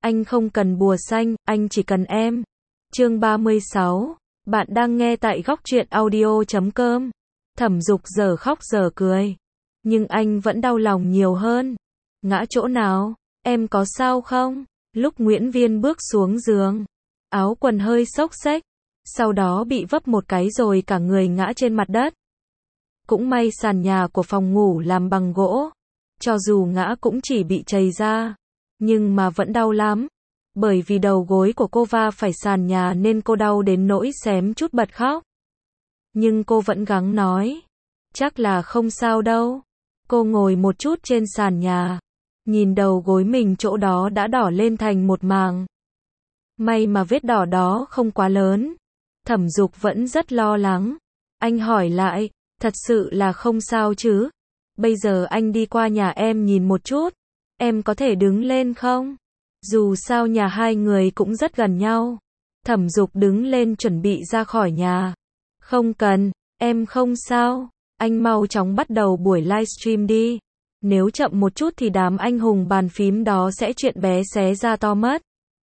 Anh không cần bùa xanh, anh chỉ cần em. Chương 36. Bạn đang nghe tại góc truyện audio.com. Thẩm Dục giờ khóc giờ cười. Nhưng anh vẫn đau lòng nhiều hơn. Ngã chỗ nào? Em có sao không? Lúc Nguyễn Viên bước xuống giường, áo quần hơi xốc xếch, sau đó bị vấp một cái rồi cả người ngã trên mặt đất. Cũng may sàn nhà của phòng ngủ làm bằng gỗ. Cho dù ngã cũng chỉ bị trầy ra, nhưng mà vẫn đau lắm. Bởi vì đầu gối của cô va phải sàn nhà nên cô đau đến nỗi xém chút bật khóc. Nhưng cô vẫn gắng nói, chắc là không sao đâu. Cô ngồi một chút trên sàn nhà, nhìn đầu gối mình chỗ đó đã đỏ lên thành một màng. May mà vết đỏ đó không quá lớn. Thẩm Dục vẫn rất lo lắng. Anh hỏi lại, thật sự là không sao chứ? Bây giờ anh đi qua nhà em nhìn một chút. Em có thể đứng lên không? Dù sao nhà hai người cũng rất gần nhau. Thẩm Dục đứng lên chuẩn bị ra khỏi nhà. Không cần, em không sao. Anh mau chóng bắt đầu buổi livestream đi. Nếu chậm một chút thì đám anh hùng bàn phím đó sẽ chuyện bé xé ra to mất.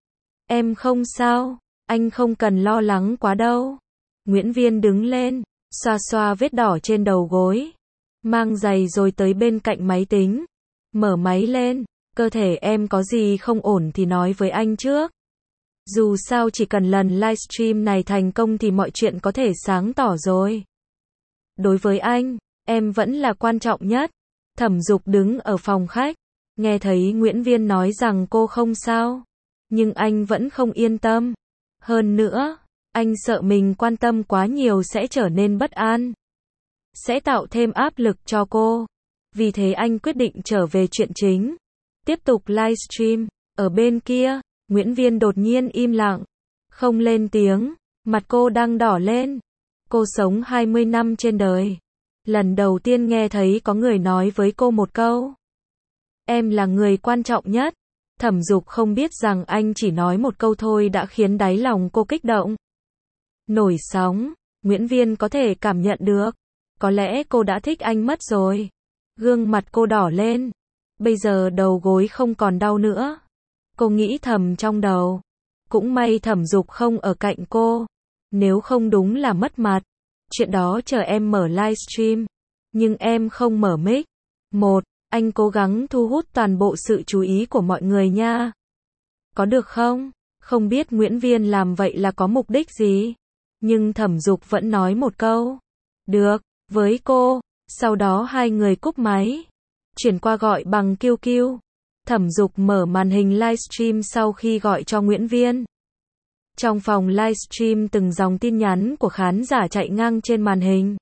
Em không sao, anh không cần lo lắng quá đâu. Nguyễn Viên đứng lên, xoa xoa vết đỏ trên đầu gối. Mang giày rồi tới bên cạnh máy tính. Mở máy lên, cơ thể em có gì không ổn thì nói với anh trước. Dù sao chỉ cần lần livestream này thành công thì mọi chuyện có thể sáng tỏ rồi. Đối với anh, em vẫn là quan trọng nhất. Thẩm Dục đứng ở phòng khách, nghe thấy Nguyễn Viên nói rằng cô không sao. Nhưng anh vẫn không yên tâm. Hơn nữa, anh sợ mình quan tâm quá nhiều sẽ trở nên bất an, sẽ tạo thêm áp lực cho cô. Vì thế anh quyết định trở về chuyện chính, tiếp tục livestream. Ở bên kia, Nguyễn Viên đột nhiên im lặng, không lên tiếng, mặt cô đang đỏ lên. Cô sống 20 năm trên đời. Lần đầu tiên nghe thấy có người nói với cô một câu, em là người quan trọng nhất. Thẩm Dục không biết rằng anh chỉ nói một câu thôi đã khiến đáy lòng cô kích động. Nổi sóng, Nguyễn Viên có thể cảm nhận được. Có lẽ cô đã thích anh mất rồi. Gương mặt cô đỏ lên. Bây giờ đầu gối không còn đau nữa. Cô nghĩ thầm trong đầu. Cũng may Thẩm Dục không ở cạnh cô. Nếu không đúng là mất mặt. Chuyện đó chờ em mở livestream. Nhưng em không mở mic. Anh cố gắng thu hút toàn bộ sự chú ý của mọi người nha. Có được không? Không biết Nguyễn Viên làm vậy là có mục đích gì. Nhưng Thẩm Dục vẫn nói một câu. Được, với cô. Sau đó hai người cúp máy. Chuyển qua gọi bằng QQ. Thẩm Dục mở màn hình livestream sau khi gọi cho Nguyễn Viên. Trong phòng livestream từng dòng tin nhắn của khán giả chạy ngang trên màn hình.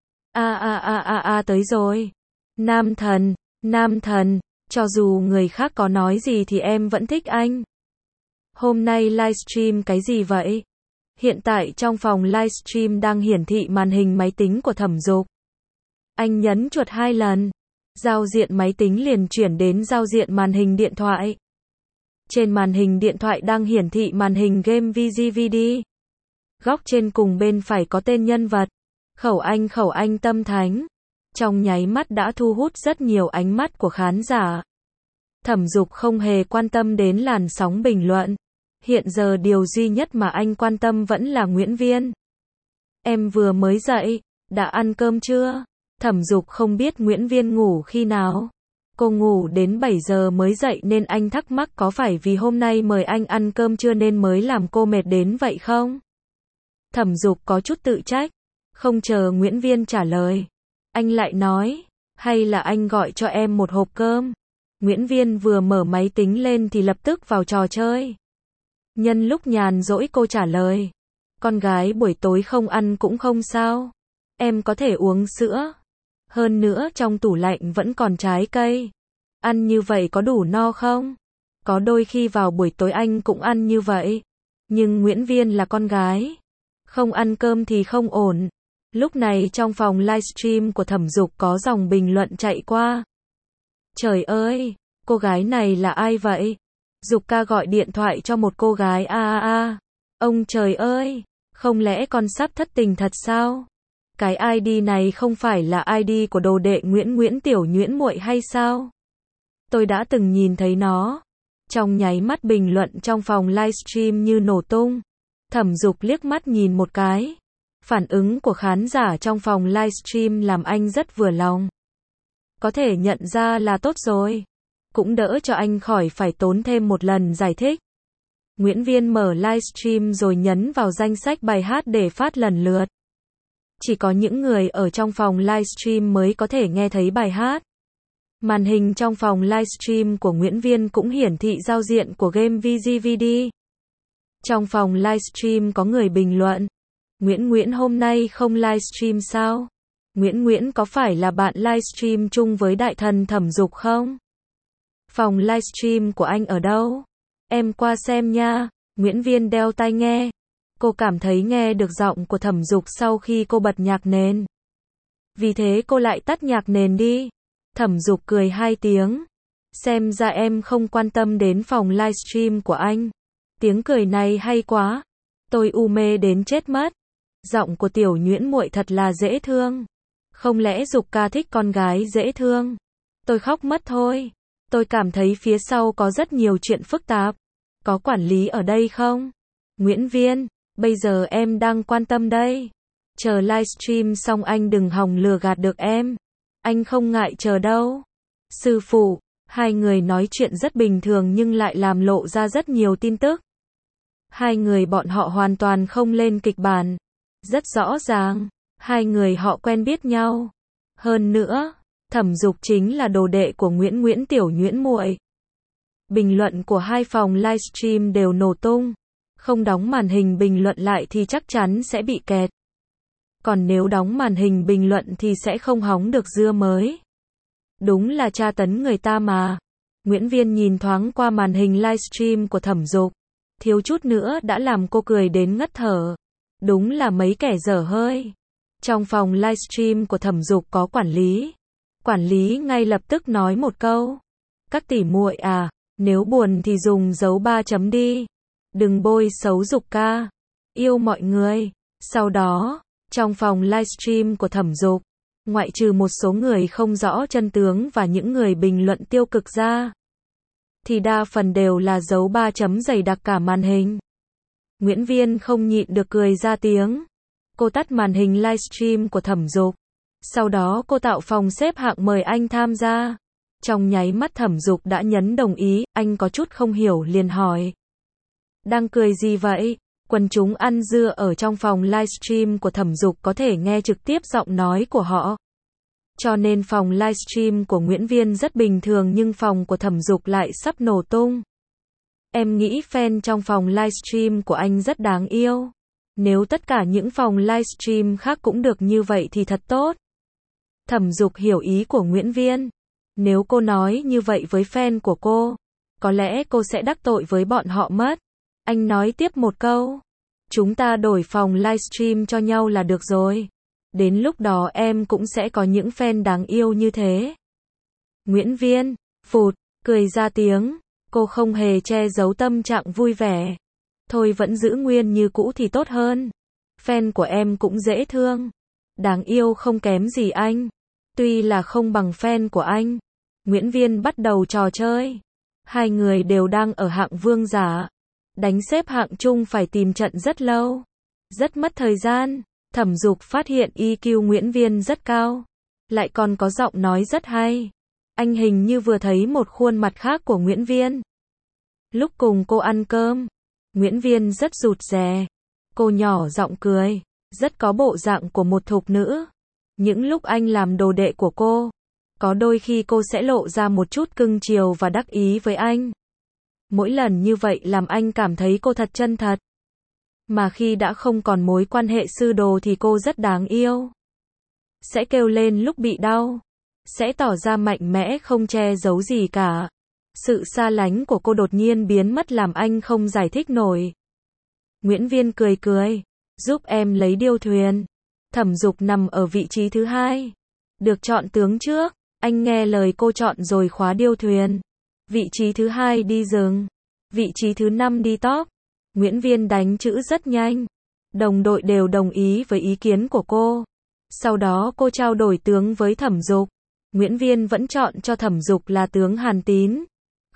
Tới rồi. Nam thần, cho dù người khác có nói gì thì em vẫn thích anh. Hôm nay livestream cái gì vậy? Hiện tại trong phòng livestream đang hiển thị màn hình máy tính của Thẩm Dục. Anh nhấn chuột 2 lần. Giao diện máy tính liền chuyển đến giao diện màn hình điện thoại. Trên màn hình điện thoại đang hiển thị màn hình game VGVD. Góc trên cùng bên phải có tên nhân vật. Khẩu Anh Tâm Thánh. Trong nháy mắt đã thu hút rất nhiều ánh mắt của khán giả. Thẩm Dục không hề quan tâm đến làn sóng bình luận. Hiện giờ điều duy nhất mà anh quan tâm vẫn là Nguyễn Viên. Em vừa mới dậy, đã ăn cơm chưa? Thẩm Dục không biết Nguyễn Viên ngủ khi nào. Cô ngủ đến 7 giờ mới dậy nên anh thắc mắc có phải vì hôm nay mời anh ăn cơm trưa nên mới làm cô mệt đến vậy không? Thẩm Dục có chút tự trách. Không chờ Nguyễn Viên trả lời, anh lại nói, hay là anh gọi cho em một hộp cơm. Nguyễn Viên vừa mở máy tính lên thì lập tức vào trò chơi. Nhân lúc nhàn rỗi cô trả lời, con gái buổi tối không ăn cũng không sao. Em có thể uống sữa. Hơn nữa trong tủ lạnh vẫn còn trái cây. Ăn như vậy có đủ no không? Có đôi khi vào buổi tối anh cũng ăn như vậy. Nhưng Nguyễn Viên là con gái. Không ăn cơm thì không ổn. Lúc này trong phòng livestream của Thẩm Dục có dòng bình luận chạy qua. Trời ơi, cô gái này là ai vậy? Dục ca gọi điện thoại cho một cô gái Ông trời ơi, không lẽ con sắp thất tình thật sao? Cái ID này không phải là ID của đồ đệ Nguyễn Tiểu Nhuyễn muội hay sao? Tôi đã từng nhìn thấy nó. Trong nháy mắt bình luận trong phòng livestream như nổ tung. Thẩm Dục liếc mắt nhìn một cái. Phản ứng của khán giả trong phòng livestream làm anh rất vừa lòng. Có thể nhận ra là tốt rồi. Cũng đỡ cho anh khỏi phải tốn thêm một lần giải thích. Nguyễn Viên mở livestream rồi nhấn vào danh sách bài hát để phát lần lượt. Chỉ có những người ở trong phòng livestream mới có thể nghe thấy bài hát. Màn hình trong phòng livestream của Nguyễn Viên cũng hiển thị giao diện của game VGVD. Trong phòng livestream có người bình luận. Nguyễn hôm nay không livestream sao? Nguyễn có phải là bạn livestream chung với đại thần Thẩm Dục không? Phòng livestream của anh ở đâu? Em qua xem nha. Nguyễn Viên đeo tai nghe. Cô cảm thấy nghe được giọng của Thẩm Dục sau khi cô bật nhạc nền. Vì thế cô lại tắt nhạc nền đi. Thẩm Dục cười 2 tiếng. Xem ra em không quan tâm đến phòng livestream của anh. Tiếng cười này hay quá. Tôi u mê đến chết mất. Giọng của tiểu Nhuyễn muội thật là dễ thương. Không lẽ Dục ca thích con gái dễ thương? Tôi khóc mất thôi. Tôi cảm thấy phía sau có rất nhiều chuyện phức tạp. Có quản lý ở đây không? Nguyễn Viên, bây giờ em đang quan tâm đây. Chờ livestream xong anh đừng hòng lừa gạt được em. Anh không ngại chờ đâu. Sư phụ, hai người nói chuyện rất bình thường nhưng lại làm lộ ra rất nhiều tin tức. Hai người bọn họ hoàn toàn không lên kịch bản. Rất rõ ràng, hai người họ quen biết nhau. Hơn nữa, Thẩm Dục chính là đồ đệ của Nguyễn tiểu Nhuyễn muội. Bình luận của hai phòng livestream đều nổ tung. Không đóng màn hình bình luận lại thì chắc chắn sẽ bị kẹt. Còn nếu đóng màn hình bình luận thì sẽ không hóng được dưa mới. Đúng là tra tấn người ta mà. Nguyễn Viên nhìn thoáng qua màn hình livestream của Thẩm Dục. Thiếu chút nữa đã làm cô cười đến ngất thở. Đúng là mấy kẻ dở hơi. Trong phòng livestream của Thẩm Dục có quản lý. Quản lý ngay lập tức nói một câu. Các tỷ muội à, nếu buồn thì dùng dấu 3 chấm đi. Đừng bôi xấu Dục ca. Yêu mọi người. Sau đó, trong phòng livestream của Thẩm Dục, ngoại trừ một số người không rõ chân tướng và những người bình luận tiêu cực ra, thì đa phần đều là dấu 3 chấm dày đặc cả màn hình. Nguyễn Viên không nhịn được cười ra tiếng. Cô tắt màn hình livestream của Thẩm Dục. Sau đó cô tạo phòng xếp hạng mời anh tham gia. Trong nháy mắt Thẩm Dục đã nhấn đồng ý, anh có chút không hiểu liền hỏi. Đang cười gì vậy? Quần chúng ăn dưa ở trong phòng livestream của Thẩm Dục có thể nghe trực tiếp giọng nói của họ. Cho nên phòng livestream của Nguyễn Viên rất bình thường nhưng phòng của Thẩm Dục lại sắp nổ tung. Em nghĩ fan trong phòng livestream của anh rất đáng yêu. Nếu tất cả những phòng livestream khác cũng được như vậy thì thật tốt. Thẩm Dục hiểu ý của Nguyễn Viên. Nếu cô nói như vậy với fan của cô, có lẽ cô sẽ đắc tội với bọn họ mất. Anh nói tiếp một câu. Chúng ta đổi phòng livestream cho nhau là được rồi. Đến lúc đó em cũng sẽ có những fan đáng yêu như thế. Nguyễn Viên, phụt, cười ra tiếng. Cô không hề che giấu tâm trạng vui vẻ. Thôi vẫn giữ nguyên như cũ thì tốt hơn. Fan của em cũng dễ thương. Đáng yêu không kém gì anh. Tuy là không bằng fan của anh. Nguyễn Viên bắt đầu trò chơi. Hai người đều đang ở hạng vương giả. Đánh xếp hạng chung phải tìm trận rất lâu. Rất mất thời gian. Thẩm Dục phát hiện EQ Nguyễn Viên rất cao. Lại còn có giọng nói rất hay. Anh hình như vừa thấy một khuôn mặt khác của Nguyễn Viên. Lúc cùng cô ăn cơm, Nguyễn Viên rất rụt rè. Cô nhỏ giọng cười, rất có bộ dạng của một thục nữ. Những lúc anh làm đồ đệ của cô, có đôi khi cô sẽ lộ ra một chút cưng chiều và đắc ý với anh. Mỗi lần như vậy làm anh cảm thấy cô thật chân thật. Mà khi đã không còn mối quan hệ sư đồ thì cô rất đáng yêu. Sẽ kêu lên lúc bị đau. Sẽ tỏ ra mạnh mẽ không che giấu gì cả. Sự xa lánh của cô đột nhiên biến mất làm anh không giải thích nổi. Nguyễn Viên cười cười. Giúp em lấy điêu thuyền. Thẩm Dục nằm ở vị trí thứ 2. Được chọn tướng trước. Anh nghe lời cô chọn rồi khóa điêu thuyền. Vị trí thứ 2 đi rừng. Vị trí thứ 5 đi top. Nguyễn Viên đánh chữ rất nhanh. Đồng đội đều đồng ý với ý kiến của cô. Sau đó cô trao đổi tướng với Thẩm Dục. Nguyễn Viên vẫn chọn cho Thẩm Dục là tướng Hàn Tín.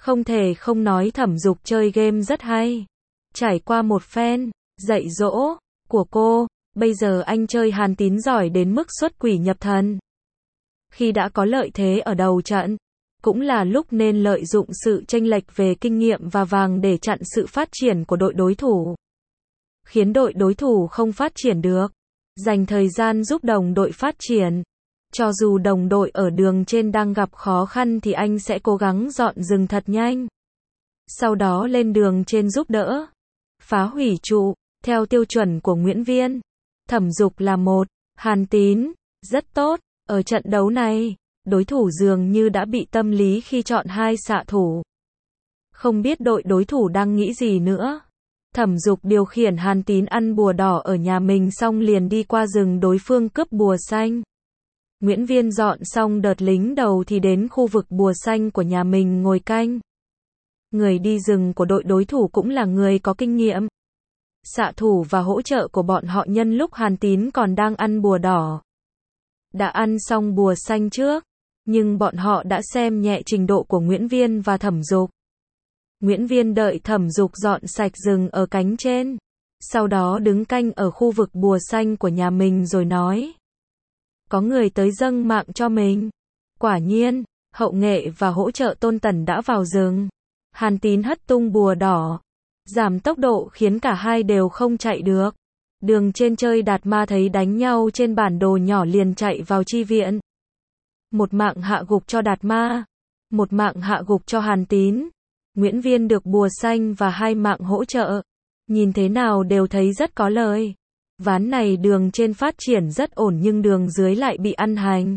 Không thể không nói Thẩm Dục chơi game rất hay. Trải qua một phen dạy dỗ của cô, bây giờ anh chơi Hàn Tín giỏi đến mức xuất quỷ nhập thần. Khi đã có lợi thế ở đầu trận, cũng là lúc nên lợi dụng sự chênh lệch về kinh nghiệm và vàng để chặn sự phát triển của đội đối thủ. Khiến đội đối thủ không phát triển được. Dành thời gian giúp đồng đội phát triển. Cho dù đồng đội ở đường trên đang gặp khó khăn thì anh sẽ cố gắng dọn rừng thật nhanh. Sau đó lên đường trên giúp đỡ. Phá hủy trụ, theo tiêu chuẩn của Nguyễn Viên. Thẩm Dục là một, Hàn Tín, rất tốt. Ở trận đấu này, đối thủ dường như đã bị tâm lý khi chọn hai xạ thủ. Không biết đội đối thủ đang nghĩ gì nữa. Thẩm Dục điều khiển Hàn Tín ăn bùa đỏ ở nhà mình xong liền đi qua rừng đối phương cướp bùa xanh. Nguyễn Viên dọn xong đợt lính đầu thì đến khu vực bùa xanh của nhà mình ngồi canh. Người đi rừng của đội đối thủ cũng là người có kinh nghiệm. Xạ thủ và hỗ trợ của bọn họ nhân lúc Hàn Tín còn đang ăn bùa đỏ. Đã ăn xong bùa xanh trước, nhưng bọn họ đã xem nhẹ trình độ của Nguyễn Viên và Thẩm Dục. Nguyễn Viên đợi Thẩm Dục dọn sạch rừng ở cánh trên, sau đó đứng canh ở khu vực bùa xanh của nhà mình rồi nói. Có người tới dâng mạng cho mình. Quả nhiên, Hậu Nghệ và hỗ trợ Tôn Tần đã vào rừng. Hàn Tín hất tung bùa đỏ, giảm tốc độ khiến cả hai đều không chạy được. Đường trên chơi Đạt Ma thấy đánh nhau trên bản đồ nhỏ liền chạy vào chi viện. Một mạng hạ gục cho Đạt Ma, một mạng hạ gục cho Hàn Tín. Nguyễn Viên được bùa xanh và 2 mạng hỗ trợ. Nhìn thế nào đều thấy rất có lời. Ván này đường trên phát triển rất ổn nhưng đường dưới lại bị ăn hành.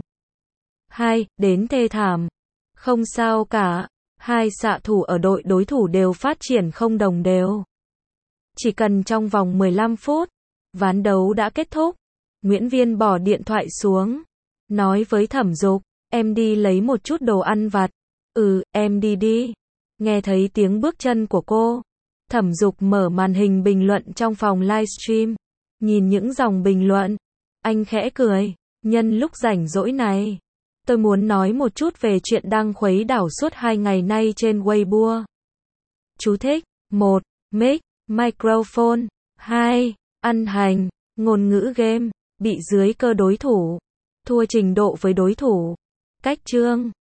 Đến thê thảm. Không sao cả. 2 xạ thủ ở đội đối thủ đều phát triển không đồng đều. Chỉ cần trong vòng 15 phút, ván đấu đã kết thúc. Nguyễn Viên bỏ điện thoại xuống, nói với Thẩm Dục, em đi lấy một chút đồ ăn vặt. Em đi đi. Nghe thấy tiếng bước chân của cô, Thẩm Dục mở màn hình bình luận trong phòng livestream. Nhìn những dòng bình luận, anh khẽ cười. Nhân lúc rảnh rỗi này, tôi muốn nói một chút về chuyện đang khuấy đảo suốt 2 ngày nay trên Weibo. Chú thích: 1. Mic, microphone. 2. Ăn hành, ngôn ngữ game, bị dưới cơ đối thủ, thua trình độ với đối thủ. Cách chương